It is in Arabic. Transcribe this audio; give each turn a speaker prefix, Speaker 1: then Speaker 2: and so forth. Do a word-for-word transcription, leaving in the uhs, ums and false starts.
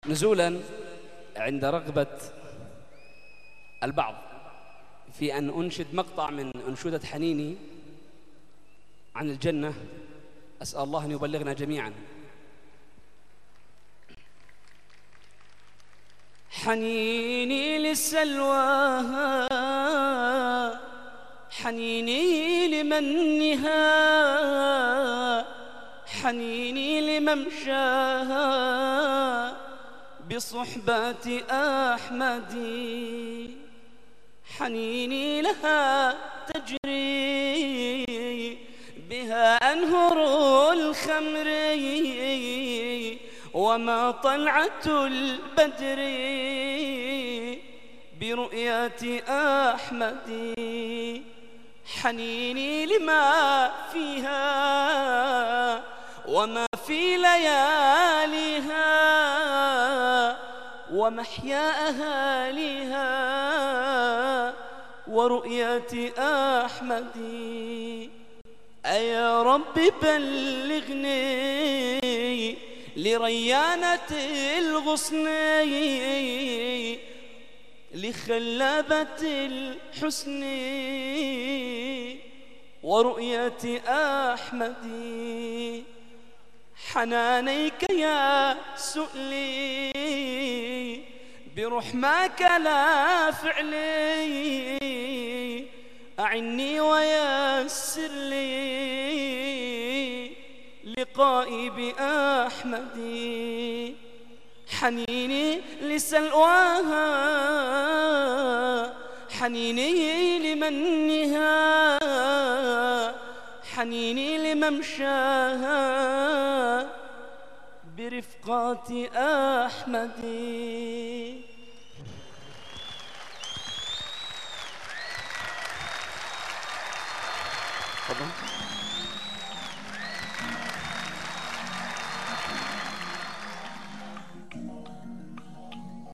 Speaker 1: نزولا عند رغبة البعض في أن أنشد مقطع من أنشودة حنيني عن الجنة، أسأل الله أن يبلغنا جميعا. حنيني لسلواها، حنيني لمنها، حنيني لممشاها بصحبة أحمد، حنيني لها تجري بها أنهر الخمر، وما طلعة البدر برؤية أحمد، حنيني لما فيها وما في لياليها ومحيا أهاليها ورؤية أحمد. أيا رب بلغني لريانة الغصن، لخلابة الحسن ورؤية أحمد. حنانيك يا سؤلي برحماك لا فعلي، أعني ويسر لي لقائي بأحمد. حنيني لسلواها، حنيني لمنها، حنيني لممشاها برفقات أحمد. تفضل.